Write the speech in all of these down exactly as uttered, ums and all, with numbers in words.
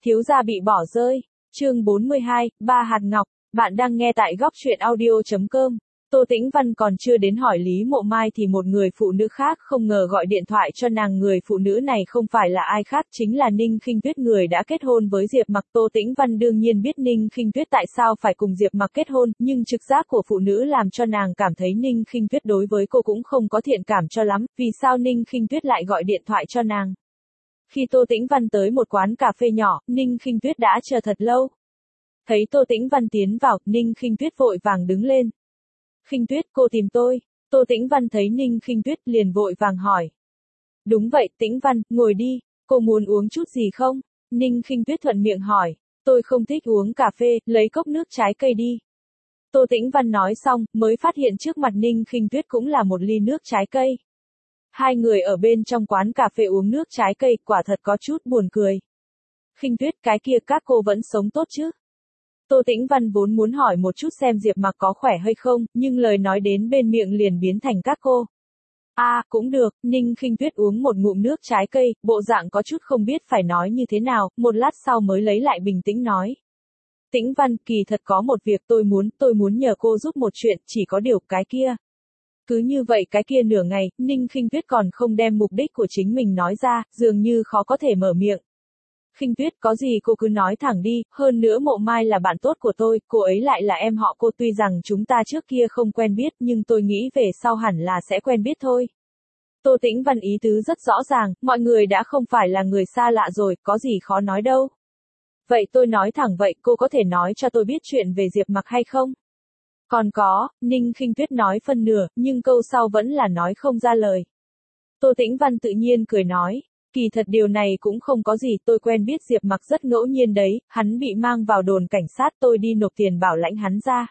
Thiếu gia bị bỏ rơi. Chương bốn mươi hai, ba hạt ngọc. Bạn đang nghe tại góc truyện audio chấm com. Tô Tĩnh Văn còn chưa đến hỏi Lý Mộ Mai thì một người phụ nữ khác không ngờ gọi điện thoại cho nàng. Người phụ nữ này không phải là ai khác, chính là Ninh Khinh Tuyết, người đã kết hôn với Diệp Mặc. Tô Tĩnh Văn đương nhiên biết Ninh Khinh Tuyết tại sao phải cùng Diệp Mặc kết hôn, nhưng trực giác của phụ nữ làm cho nàng cảm thấy Ninh Khinh Tuyết đối với cô cũng không có thiện cảm cho lắm. Vì sao Ninh Khinh Tuyết lại gọi điện thoại cho nàng? Khi Tô Tĩnh Văn tới một quán cà phê nhỏ, Ninh Khinh Tuyết đã chờ thật lâu. Thấy Tô Tĩnh Văn tiến vào, Ninh Khinh Tuyết vội vàng đứng lên. Khinh Tuyết, cô tìm tôi. Tô Tĩnh Văn thấy Ninh Khinh Tuyết liền vội vàng hỏi. Đúng vậy, Tĩnh Văn, ngồi đi, cô muốn uống chút gì không? Ninh Khinh Tuyết thuận miệng hỏi. Tôi không thích uống cà phê, lấy cốc nước trái cây đi. Tô Tĩnh Văn nói xong, mới phát hiện trước mặt Ninh Khinh Tuyết cũng là một ly nước trái cây. Hai người ở bên trong quán cà phê uống nước trái cây, quả thật có chút buồn cười. Khinh Tuyết, cái kia các cô vẫn sống tốt chứ? Tô Tĩnh Văn vốn muốn hỏi một chút xem Diệp Mặc có khỏe hay không, nhưng lời nói đến bên miệng liền biến thành các cô. A, à, cũng được. Ninh Khinh Tuyết uống một ngụm nước trái cây, bộ dạng có chút không biết phải nói như thế nào, một lát sau mới lấy lại bình tĩnh nói. Tĩnh Văn, kỳ thật có một việc tôi muốn, tôi muốn nhờ cô giúp một chuyện, chỉ có điều cái kia. Cứ như vậy cái kia nửa ngày, Ninh Khinh Tuyết còn không đem mục đích của chính mình nói ra, dường như khó có thể mở miệng. Khinh Tuyết, có gì cô cứ nói thẳng đi, hơn nữa Mộ Mai là bạn tốt của tôi, cô ấy lại là em họ cô, tuy rằng chúng ta trước kia không quen biết nhưng tôi nghĩ về sau hẳn là sẽ quen biết thôi. Tô Tĩnh Văn ý tứ rất rõ ràng, mọi người đã không phải là người xa lạ rồi, có gì khó nói đâu. Vậy tôi nói thẳng vậy, cô có thể nói cho tôi biết chuyện về Diệp Mặc hay không? Còn có, Ninh Khinh Tuyết nói phân nửa, nhưng câu sau vẫn là nói không ra lời. Tô Tĩnh Văn tự nhiên cười nói. Kỳ thật điều này cũng không có gì, tôi quen biết Diệp Mặc rất ngẫu nhiên đấy, hắn bị mang vào đồn cảnh sát, tôi đi nộp tiền bảo lãnh hắn ra.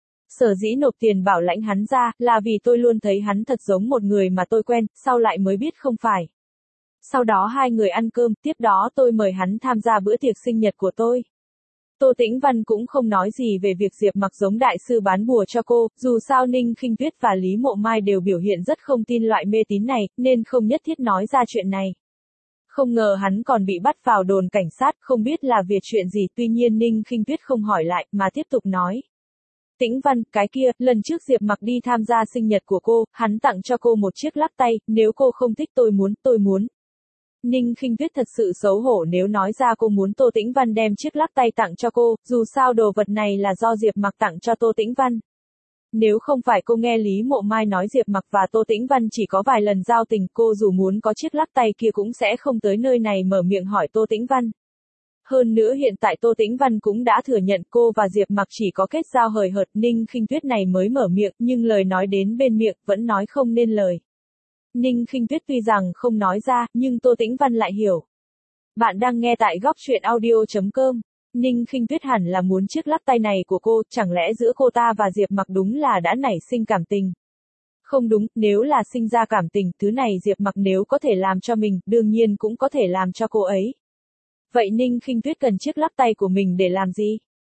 Sở dĩ nộp tiền bảo lãnh hắn ra, là vì tôi luôn thấy hắn thật giống một người mà tôi quen, sau lại mới biết không phải. Sau đó hai người ăn cơm, tiếp đó tôi mời hắn tham gia bữa tiệc sinh nhật của tôi. Tô Tĩnh Văn cũng không nói gì về việc Diệp Mặc giống đại sư bán bùa cho cô, dù sao Ninh Khinh Tuyết và Lý Mộ Mai đều biểu hiện rất không tin loại mê tín này, nên không nhất thiết nói ra chuyện này. Không ngờ hắn còn bị bắt vào đồn cảnh sát, không biết là việc chuyện gì, tuy nhiên Ninh Khinh Tuyết không hỏi lại, mà tiếp tục nói. Tĩnh Văn, cái kia, lần trước Diệp Mặc đi tham gia sinh nhật của cô, hắn tặng cho cô một chiếc lắc tay, nếu cô không thích tôi muốn, tôi muốn. Ninh Khinh Tuyết thật sự xấu hổ nếu nói ra cô muốn Tô Tĩnh Văn đem chiếc lắc tay tặng cho cô, dù sao đồ vật này là do Diệp Mặc tặng cho Tô Tĩnh Văn. Nếu không phải cô nghe Lý Mộ Mai nói Diệp Mặc và Tô Tĩnh Văn chỉ có vài lần giao tình, cô dù muốn có chiếc lắc tay kia cũng sẽ không tới nơi này mở miệng hỏi Tô Tĩnh Văn. Hơn nữa hiện tại Tô Tĩnh Văn cũng đã thừa nhận cô và Diệp Mặc chỉ có kết giao hời hợt, Ninh Khinh Tuyết này mới mở miệng, nhưng lời nói đến bên miệng, vẫn nói không nên lời. Ninh Khinh Tuyết tuy rằng không nói ra, nhưng Tô Tĩnh Văn lại hiểu. Bạn đang nghe tại góc truyện audio chấm com. Ninh Khinh Tuyết hẳn là muốn chiếc lắc tay này của cô, chẳng lẽ giữa cô ta và Diệp Mặc đúng là đã nảy sinh cảm tình? Không đúng, nếu là sinh ra cảm tình, thứ này Diệp Mặc nếu có thể làm cho mình, đương nhiên cũng có thể làm cho cô ấy. Vậy Ninh Khinh Tuyết cần chiếc lắc tay của mình để làm gì?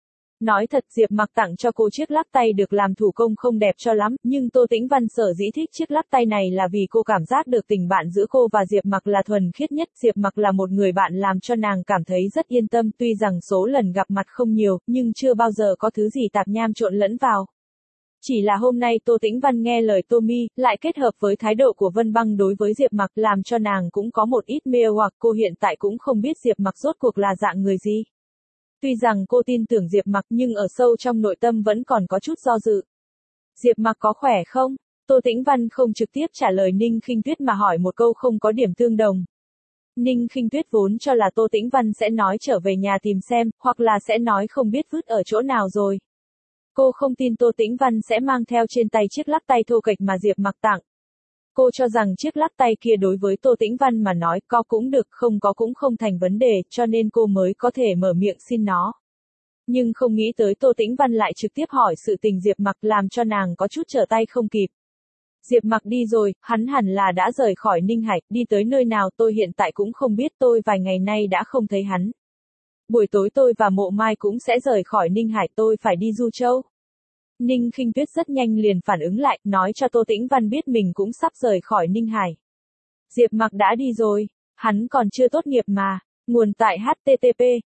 Nói thật, Diệp Mặc tặng cho cô chiếc lắc tay được làm thủ công không đẹp cho lắm, nhưng Tô Tĩnh Văn sở dĩ thích chiếc lắc tay này là vì cô cảm giác được tình bạn giữa cô và Diệp Mặc là thuần khiết nhất. Diệp Mặc là một người bạn làm cho nàng cảm thấy rất yên tâm, tuy rằng số lần gặp mặt không nhiều, nhưng chưa bao giờ có thứ gì tạp nham trộn lẫn vào. Chỉ là hôm nay Tô Tĩnh Văn nghe lời Tommy, lại kết hợp với thái độ của Vân Băng đối với Diệp Mặc làm cho nàng cũng có một ít mê hoặc, cô hiện tại cũng không biết Diệp Mặc rốt cuộc là dạng người gì. Tuy rằng cô tin tưởng Diệp Mặc nhưng ở sâu trong nội tâm vẫn còn có chút do dự. Diệp Mặc có khỏe không? Tô Tĩnh Văn không trực tiếp trả lời Ninh Khinh Tuyết mà hỏi một câu không có điểm tương đồng. Ninh Khinh Tuyết vốn cho là Tô Tĩnh Văn sẽ nói trở về nhà tìm xem, hoặc là sẽ nói không biết vứt ở chỗ nào rồi. Cô không tin Tô Tĩnh Văn sẽ mang theo trên tay chiếc lắc tay thô kệch mà Diệp Mặc tặng. Cô cho rằng chiếc lắc tay kia đối với Tô Tĩnh Văn mà nói có cũng được, không có cũng không thành vấn đề, cho nên cô mới có thể mở miệng xin nó. Nhưng không nghĩ tới Tô Tĩnh Văn lại trực tiếp hỏi sự tình Diệp Mặc, làm cho nàng có chút trở tay không kịp. Diệp Mặc đi rồi, hắn hẳn là đã rời khỏi Ninh Hải, đi tới nơi nào tôi hiện tại cũng không biết, tôi vài ngày nay đã không thấy hắn. Buổi tối tôi và Mộ Mai cũng sẽ rời khỏi Ninh Hải, tôi phải đi Du Châu. Ninh Khinh Tuyết rất nhanh liền phản ứng lại, nói cho Tô Tĩnh Văn biết mình cũng sắp rời khỏi Ninh Hải. Diệp Mặc đã đi rồi, hắn còn chưa tốt nghiệp mà. Nguồn tại H T T P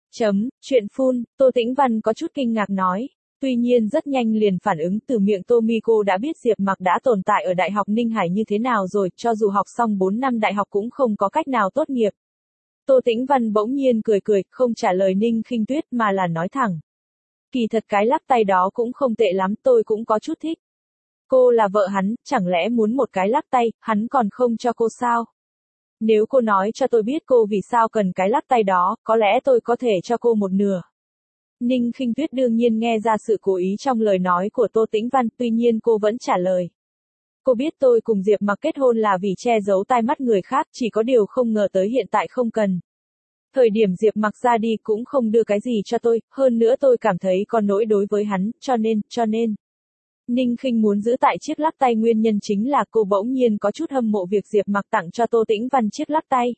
Chấm, chuyện phun, Tô Tĩnh Văn có chút kinh ngạc nói. Tuy nhiên rất nhanh liền phản ứng từ miệng Tomiko đã biết Diệp Mặc đã tồn tại ở Đại học Ninh Hải như thế nào rồi, cho dù học xong bốn năm đại học cũng không có cách nào tốt nghiệp. Tô Tĩnh Văn bỗng nhiên cười cười, không trả lời Ninh Khinh Tuyết mà là nói thẳng. Kỳ thật cái lắc tay đó cũng không tệ lắm, tôi cũng có chút thích. Cô là vợ hắn, chẳng lẽ muốn một cái lắc tay, hắn còn không cho cô sao? Nếu cô nói cho tôi biết cô vì sao cần cái lắc tay đó, có lẽ tôi có thể cho cô một nửa. Ninh Khinh Tuyết đương nhiên nghe ra sự cố ý trong lời nói của Tô Tĩnh Văn, tuy nhiên cô vẫn trả lời. Cô biết tôi cùng Diệp Mặc kết hôn là vì che giấu tai mắt người khác, chỉ có điều không ngờ tới hiện tại không cần. Thời điểm Diệp Mặc ra đi cũng không đưa cái gì cho tôi, hơn nữa tôi cảm thấy có nỗi đối với hắn, cho nên, cho nên. Ninh Khinh muốn giữ tại chiếc lắc tay nguyên nhân chính là cô bỗng nhiên có chút hâm mộ việc Diệp Mặc tặng cho Tô Tĩnh Văn chiếc lắc tay.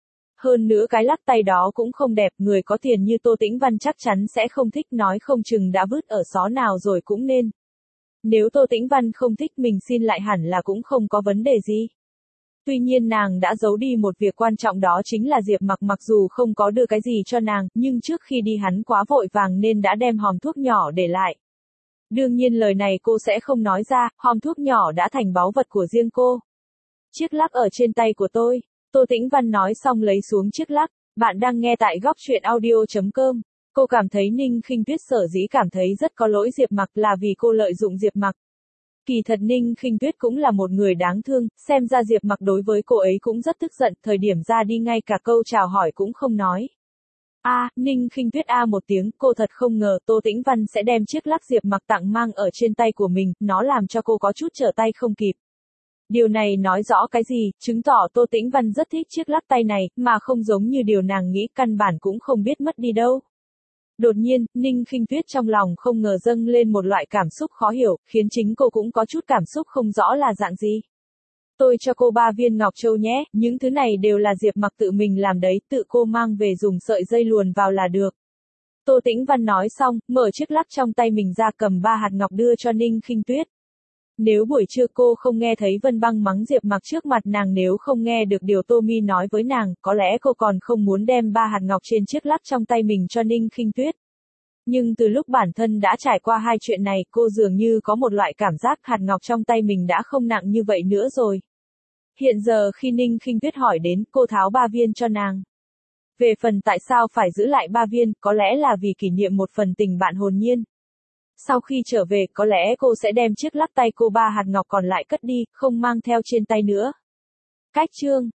Hơn nữa cái lắc tay đó cũng không đẹp, người có tiền như Tô Tĩnh Văn chắc chắn sẽ không thích, nói không chừng đã vứt ở xó nào rồi cũng nên. Nếu Tô Tĩnh Văn không thích mình xin lại hẳn là cũng không có vấn đề gì. Tuy nhiên nàng đã giấu đi một việc quan trọng, đó chính là Diệp Mặc mặc dù không có đưa cái gì cho nàng, nhưng trước khi đi hắn quá vội vàng nên đã đem hòm thuốc nhỏ để lại. Đương nhiên lời này cô sẽ không nói ra, hòm thuốc nhỏ đã thành báu vật của riêng cô. Chiếc lắc ở trên tay của tôi. Tô Tĩnh Văn nói xong lấy xuống chiếc lắc. Bạn đang nghe tại góc truyện audio chấm com. Cô cảm thấy Ninh Khinh Tuyết sở dĩ cảm thấy rất có lỗi Diệp Mặc là vì cô lợi dụng Diệp Mặc. Kỳ thật Ninh Khinh Tuyết cũng là một người đáng thương, xem ra Diệp Mặc đối với cô ấy cũng rất tức giận, thời điểm ra đi ngay cả câu chào hỏi cũng không nói. A, à, Ninh Khinh Tuyết a một tiếng, cô thật không ngờ Tô Tĩnh Văn sẽ đem chiếc lắc Diệp Mặc tặng mang ở trên tay của mình, nó làm cho cô có chút trở tay không kịp. Điều này nói rõ cái gì, chứng tỏ Tô Tĩnh Văn rất thích chiếc lắc tay này, mà không giống như điều nàng nghĩ, căn bản cũng không biết mất đi đâu. Đột nhiên, Ninh Khinh Tuyết trong lòng không ngờ dâng lên một loại cảm xúc khó hiểu, khiến chính cô cũng có chút cảm xúc không rõ là dạng gì. Tôi cho cô ba viên ngọc châu nhé, những thứ này đều là Diệp Mặc tự mình làm đấy, tự cô mang về dùng sợi dây luồn vào là được. Tô Tĩnh Văn nói xong, mở chiếc lắc trong tay mình ra, cầm ba hạt ngọc đưa cho Ninh Khinh Tuyết. Nếu buổi trưa cô không nghe thấy Vân Băng mắng Diệp Mặc trước mặt nàng, nếu không nghe được điều Tommy nói với nàng, có lẽ cô còn không muốn đem ba hạt ngọc trên chiếc lắc trong tay mình cho Ninh Khinh Tuyết. Nhưng từ lúc bản thân đã trải qua hai chuyện này, cô dường như có một loại cảm giác hạt ngọc trong tay mình đã không nặng như vậy nữa rồi. Hiện giờ khi Ninh Khinh Tuyết hỏi đến, cô tháo ba viên cho nàng. Về phần tại sao phải giữ lại ba viên, có lẽ là vì kỷ niệm một phần tình bạn hồn nhiên. Sau khi trở về, có lẽ cô sẽ đem chiếc lắc tay cô ba hạt ngọc còn lại cất đi, không mang theo trên tay nữa. Cách chương